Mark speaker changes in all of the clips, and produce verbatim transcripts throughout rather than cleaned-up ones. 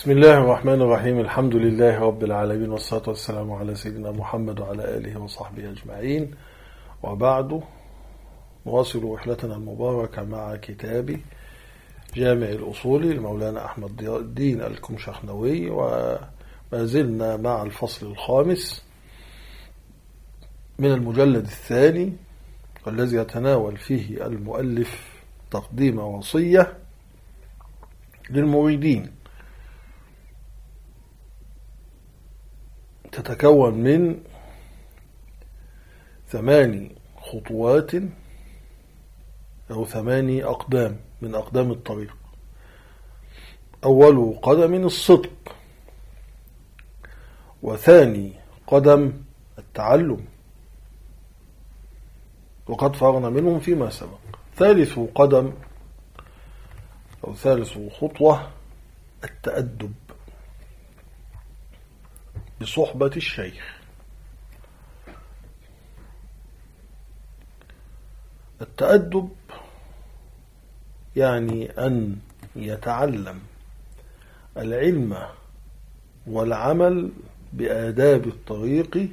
Speaker 1: بسم الله الرحمن الرحيم. الحمد لله رب العالمين، والصلاة والسلام على سيدنا محمد وعلى آله وصحبه أجمعين، وبعد. نواصل رحلتنا المباركة مع كتاب جامع الأصول لمولانا أحمد ضياء الدين الكمشخنوي، وما زلنا مع الفصل الخامس من المجلد الثاني، والذي يتناول فيه المؤلف تقديم وصية للمريدين تتكون من ثماني خطوات أو ثماني أقدام من أقدام الطريق. أول قدم الصدق، وثاني قدم التعلم، وقد فرغنا منهم فيما سبق. ثالث قدم أو ثالث خطوة التأدب بصحبة الشيخ. التأدب يعني أن يتعلم العلم والعمل بآداب الطريق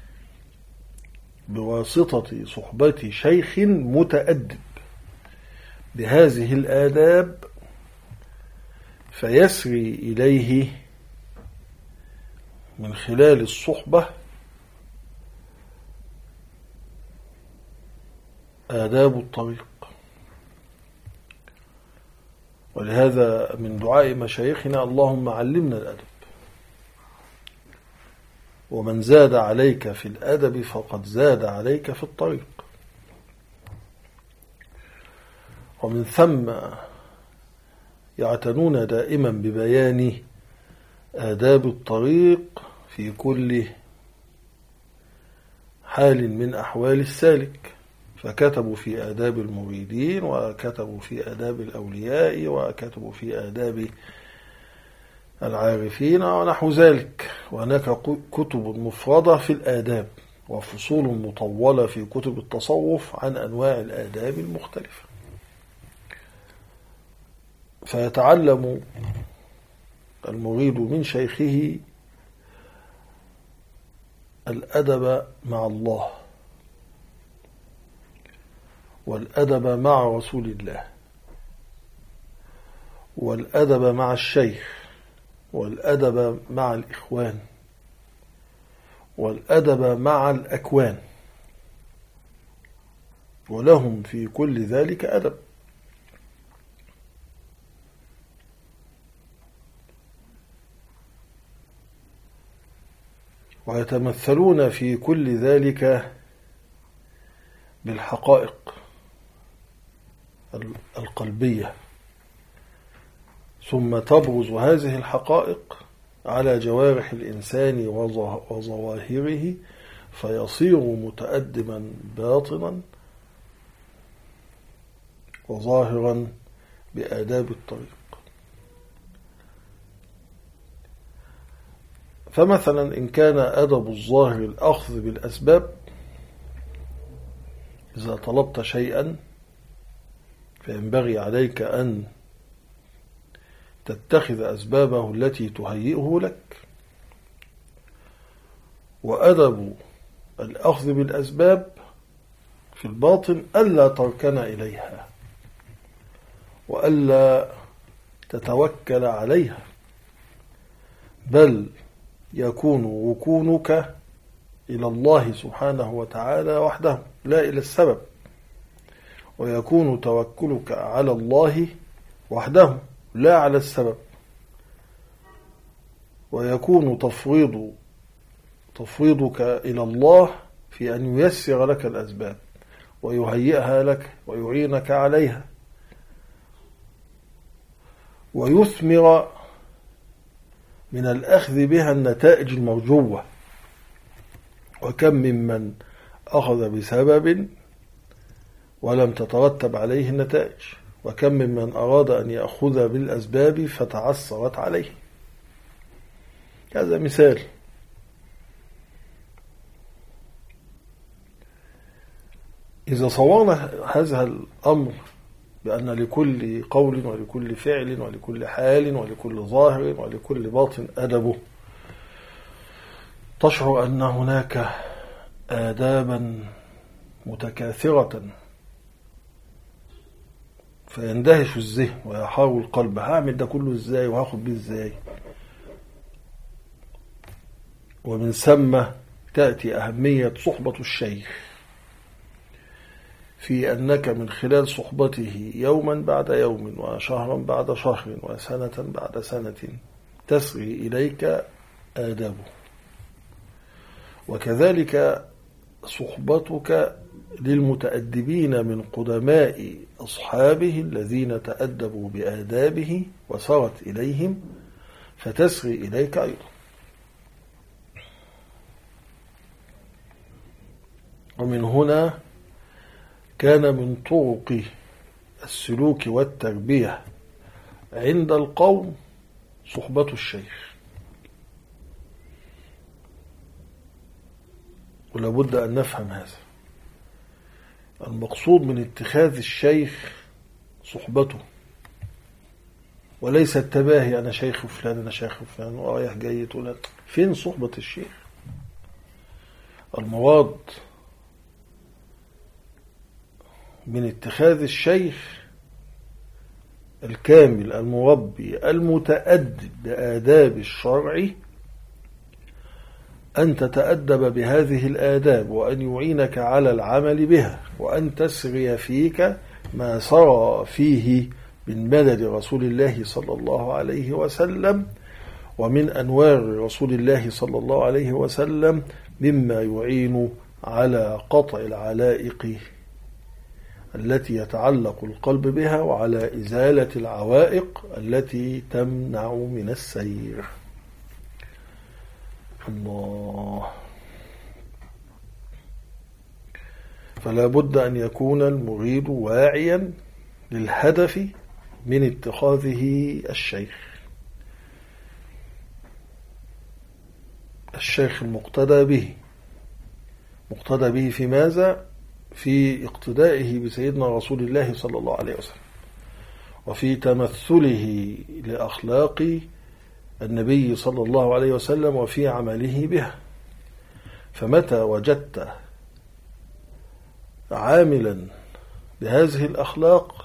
Speaker 1: بواسطة صحبة شيخ متأدب بهذه الآداب، فيسري إليه من خلال الصحبة آداب الطريق. ولهذا من دعاء مشايخنا: اللهم علمنا الأدب، ومن زاد عليك في الأدب فقد زاد عليك في الطريق. ومن ثم يعتنون دائما ببيان آداب الطريق في كل حال من أحوال السالك، فكتبوا في آداب المريدين، وكتبوا في آداب الأولياء، وكتبوا في آداب العارفين ونحو ذلك. وهناك كتب مفردة في الآداب، وفصول مطولة في كتب التصوف عن أنواع الآداب المختلفة. فيتعلم المريد من شيخه الأدب مع الله، والأدب مع رسول الله، والأدب مع الشيخ، والأدب مع الإخوان، والأدب مع الأكوان، ولهم في كل ذلك أدب. ويتمثلون في كل ذلك بالحقائق القلبية، ثم تبرز هذه الحقائق على جوارح الإنسان وظواهره، فيصير متأدبا باطنا وظاهرا بآداب الطريق. فمثلا إن كان أدب الظاهر الأخذ بالأسباب، إذا طلبت شيئا فينبغي عليك أن تتخذ أسبابه التي تهيئه لك. وأدب الأخذ بالأسباب في الباطن ألا تركن إليها، وألا تتوكل عليها، بل يكون ركونك إلى الله سبحانه وتعالى وحده لا إلى السبب، ويكون توكلك على الله وحده لا على السبب، ويكون تفويض تفويضك إلى الله في أن ييسر لك الأسباب ويهيئها لك ويعينك عليها، ويثمر من الأخذ بها النتائج المرجوة. وكم ممن أخذ بسبب ولم تترتب عليه النتائج، وكم ممن أراد أن يأخذ بالأسباب فتعثرت عليه. هذا مثال. إذا صورنا هذا الأمر بأن لكل قول ولكل فعل ولكل حال ولكل ظاهر ولكل باطن أدبه. تشعر أن هناك آدابا متكاثرة، فيندهش الذهن ويحاول القلب، هعمل ده كله ازاي وهاخد بيه ازاي؟ ومن ثم تأتي أهمية صحبة الشيخ، في أنك من خلال صحبته يوما بعد يوم وشهرا بعد شهر وسنة بعد سنة تسري إليك آدابه. وكذلك صحبتك للمتأدبين من قدماء أصحابه الذين تأدبوا بآدابه وسرت إليهم فتسري إليك أيضا. ومن هنا كان من طرق السلوك والتربية عند القوم صحبة الشيخ. ولا بد أن نفهم هذا. المقصود من اتخاذ الشيخ صحبته، وليس التباهي، أنا شيخ فلان أنا شيخ فلان ورايح جاي تقول فين صحبة الشيخ؟ المراد من اتخاذ الشيخ الكامل المربي المتأدب بآداب الشرع أن تتأدب بهذه الآداب، وأن يعينك على العمل بها، وأن تسري فيك ما سرى فيه من مدد رسول الله صلى الله عليه وسلم ومن أنوار رسول الله صلى الله عليه وسلم مما يعين على قطع العلائق التي يتعلق القلب بها وعلى إزالة العوائق التي تمنع من السير. الله. فلا بد أن يكون المريد واعيا للهدف من اتخاذه الشيخ الشيخ المقتدى به. مقتدى به في ماذا؟ في اقتدائه بسيدنا رسول الله صلى الله عليه وسلم، وفي تمثله لأخلاق النبي صلى الله عليه وسلم وفي عمله بها. فمتى وجدت عاملا بهذه الأخلاق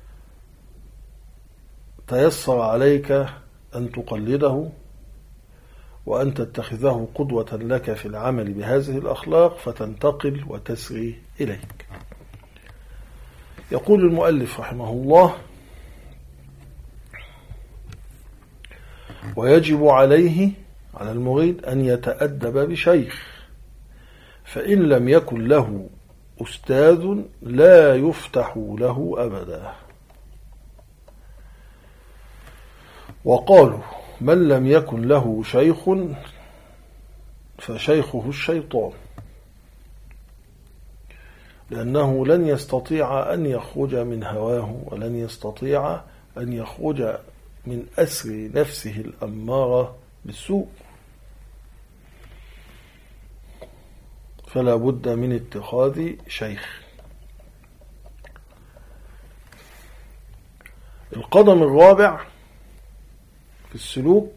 Speaker 1: تيسر عليك أن تقلده وأن تتخذه قدوة لك في العمل بهذه الأخلاق فتنتقل وتسري إليك. يقول المؤلف رحمه الله: ويجب عليه على المريد أن يتأدب بشيخ، فإن لم يكن له أستاذ لا يفتح له أبدا. وقالوا: من لم يكن له شيخ فشيخه الشيطان، لأنه لن يستطيع أن يخرج من هواه ولن يستطيع أن يخرج من أسر نفسه الأمارة بالسوء. فلا بد من اتخاذ شيخ. القدم الرابع في السلوك،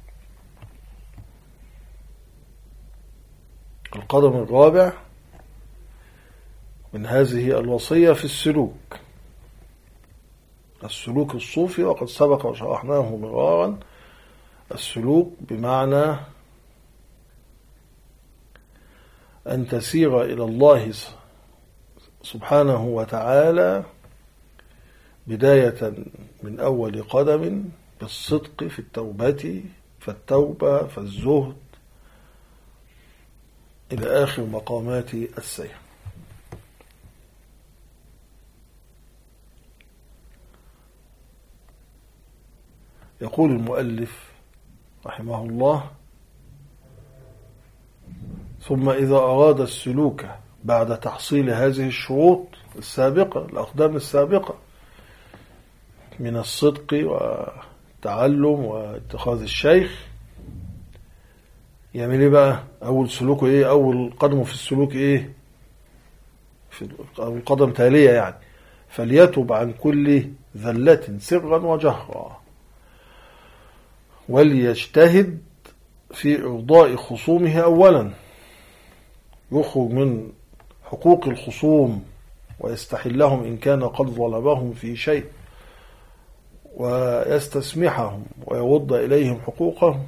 Speaker 1: القدم الرابع من هذه الوصية في السلوك السلوك الصوفي، وقد سبق وشرحناه مرارا. السلوك بمعنى أن تسير إلى الله سبحانه وتعالى بداية من أول قدم بالصدق في التوبة فالتوبة فالزهد إلى آخر مقامات السير. يقول المؤلف رحمه الله: ثم إذا أراد السلوك بعد تحصيل هذه الشروط السابقة، الأقدام السابقة من الصدق والتعلم واتخاذ الشيخ، يعمل ايه بقى؟ أول سلوكه ايه؟ أول قدمه في السلوك ايه؟ في أول قدم تالية يعني. فليتب عن كل ذلة سرا وجهرا، وليجتهد في إرضاء خصومه أولا، يخرج من حقوق الخصوم ويستحلهم إن كان قد ظلمهم في شيء، ويستسمحهم ويرد إليهم حقوقهم.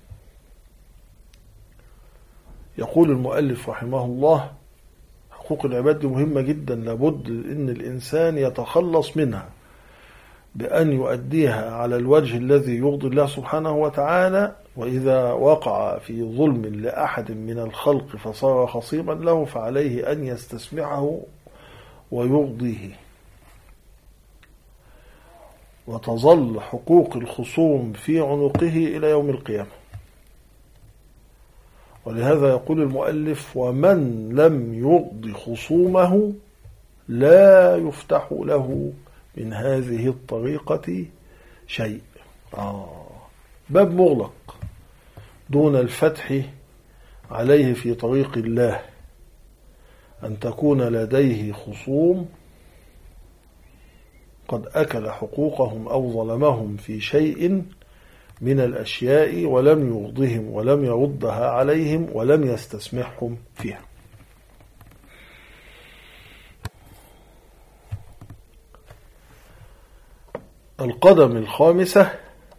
Speaker 1: يقول المؤلف رحمه الله: حقوق العباد دي مهمة جدا، لابد أن الإنسان يتخلص منها بأن يؤديها على الوجه الذي يرضي الله سبحانه وتعالى. وإذا وقع في ظلم لأحد من الخلق فصار خصيما له، فعليه أن يستسمعه ويرضيه، وتظل حقوق الخصوم في عنقه إلى يوم القيامة. ولهذا يقول المؤلف: ومن لم يرض خصومه لا يفتح له من هذه الطريقة شيء. آه باب مغلق دون الفتح عليه في طريق الله، أن تكون لديه خصوم قد أكل حقوقهم أو ظلمهم في شيء من الأشياء ولم يرضهم ولم يردها عليهم ولم يستسمحهم فيها. القدم الخامسة: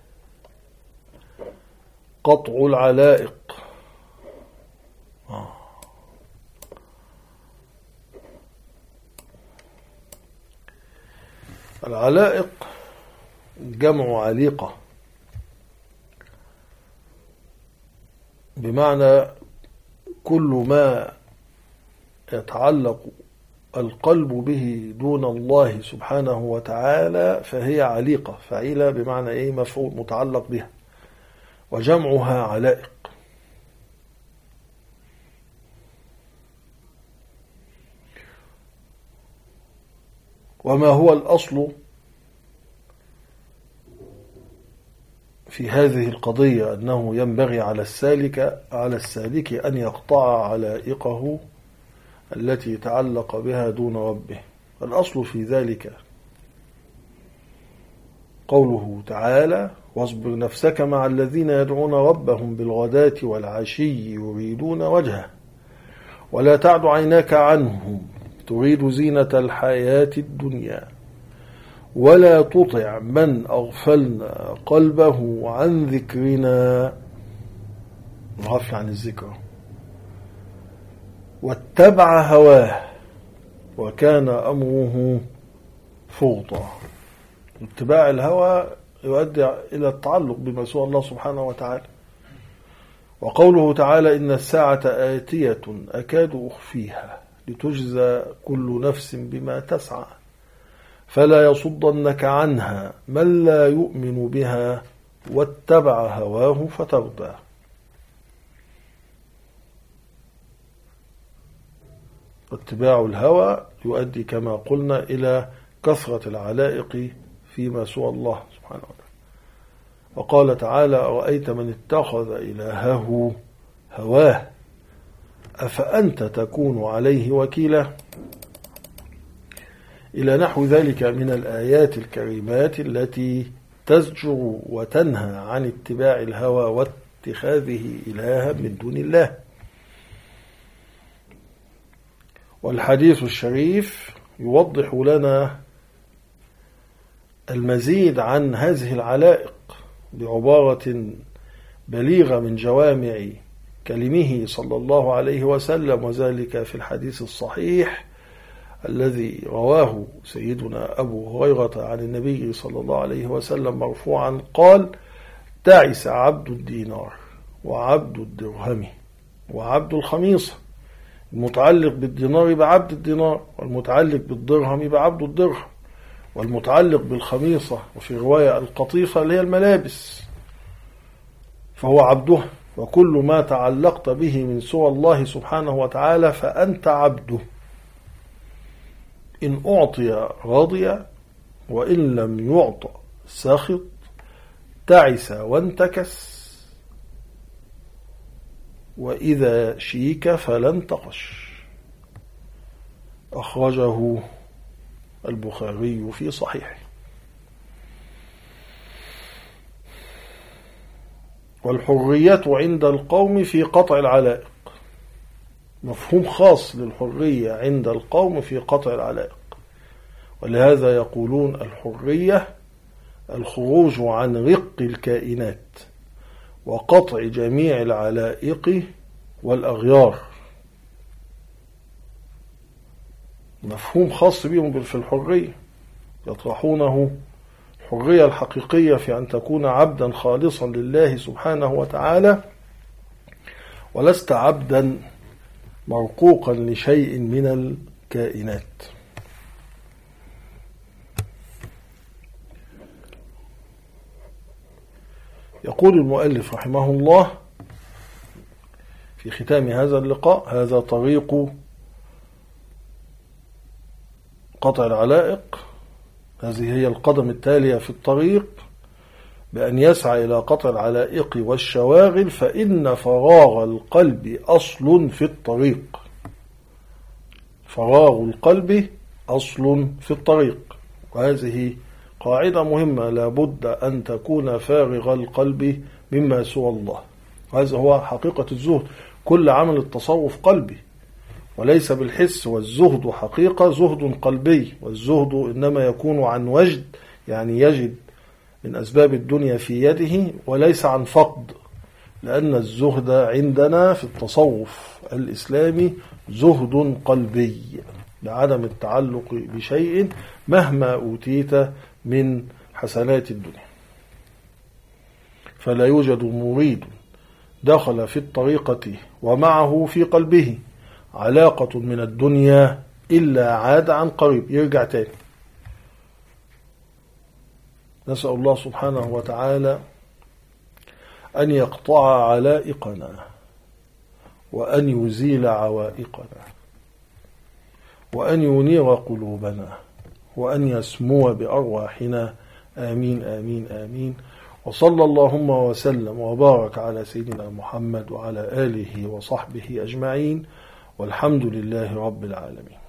Speaker 1: قطع العلائق. آه. العلائق جمع عليقة، بمعنى كل ما يتعلق القلب به دون الله سبحانه وتعالى فهي عليقة، فعيلة بمعنى ايه؟ مفعول متعلق بها، وجمعها علائق. وما هو الأصل في هذه القضية؟ أنه ينبغي على السالك على السالك أن يقطع علائقه التي تعلق بها دون ربه. الأصل في ذلك قوله تعالى: واصبر نفسك مع الذين يدعون ربهم بالغداة والعشي يريدون وجهه ولا تعد عيناك عنهم تريد زينة الحياة الدنيا ولا تطع من أغفلنا قلبه عن ذكرنا، غفل عن الذكر، واتبع هواه وكان أمره فرطا. اتباع الهوى يؤدي إلى التعلق بما سوى الله سبحانه وتعالى. وقوله تعالى: إن الساعة آتية أكاد أخفيها لتجزى كل نفس بما تسعى فلا يصدنك عنها من لا يؤمن بها واتبع هواه فتردى. اتباع الهوى يؤدي كما قلنا إلى كثرة العلائق فيما سوى الله سبحانه وتعالى. وقال تعالى: أرأيت من اتخذ إلهه هواه أفأنت تكون عليه وكيلا، إلى نحو ذلك من الآيات الكريمات التي تزجر وتنهى عن اتباع الهوى واتخاذه إلها من دون الله. والحديث الشريف يوضح لنا المزيد عن هذه العلائق بعبارة بليغة من جوامع كلمه صلى الله عليه وسلم، وذلك في الحديث الصحيح الذي رواه سيدنا أبو هريرة عن النبي صلى الله عليه وسلم مرفوعا قال: تعس عبد الدينار وعبد الدرهم وعبد الخميصة. المتعلق بالدينار بعبد الدينار، والمتعلق بالدرهم بعبد الدرهم، والمتعلق بالخميصة وفي رواية القطيفة اللي هي الملابس فهو عبده. وكل ما تعلقت به من سوى الله سبحانه وتعالى فأنت عبده، إن أعطي رضي وإن لم يعطى سخط، تعس وانتكس، وإذا شيك فلن تقش. أخرجه البخاري في صحيحه. والحرية عند القوم في قطع العلائق، مفهوم خاص للحرية عند القوم في قطع العلائق، ولهذا يقولون الحرية الخروج عن رق الكائنات وقطع جميع العلائق والأغيار، مفهوم خاص بهم في الحرية، يطرحونه الحرية الحقيقية في أن تكون عبدا خالصا لله سبحانه وتعالى، ولست عبدا مرقوقا لشيء من الكائنات. يقول المؤلف رحمه الله في ختام هذا اللقاء: هذا طريق قطع العلائق، هذه هي القدم التالية في الطريق، بأن يسعى إلى قطع العلائق والشواغل، فإن فراغ القلب أصل في الطريق. فراغ القلب أصل في الطريق، وهذه قاعدة مهمة، لابد أن تكون فارغ القلب مما سوى الله. وهذا هو حقيقة الزهد، كل عمل التصوف قلبي وليس بالحس، والزهد حقيقة زهد قلبي، والزهد إنما يكون عن وجد، يعني يجد من أسباب الدنيا في يده، وليس عن فقد، لأن الزهد عندنا في التصوف الإسلامي زهد قلبي بعدم التعلق بشيء مهما أوتيت من حسنات الدنيا. فلا يوجد مريد دخل في الطريقة ومعه في قلبه علاقة من الدنيا إلا عاد عن قريب، يرجع تاني. نسأل الله سبحانه وتعالى أن يقطع علائقنا وأن يزيل عوائقنا وأن ينير قلوبنا وأن يسمو بأرواحنا، آمين آمين آمين. وصلى اللهم وسلم وبارك على سيدنا محمد وعلى آله وصحبه أجمعين، والحمد لله رب العالمين.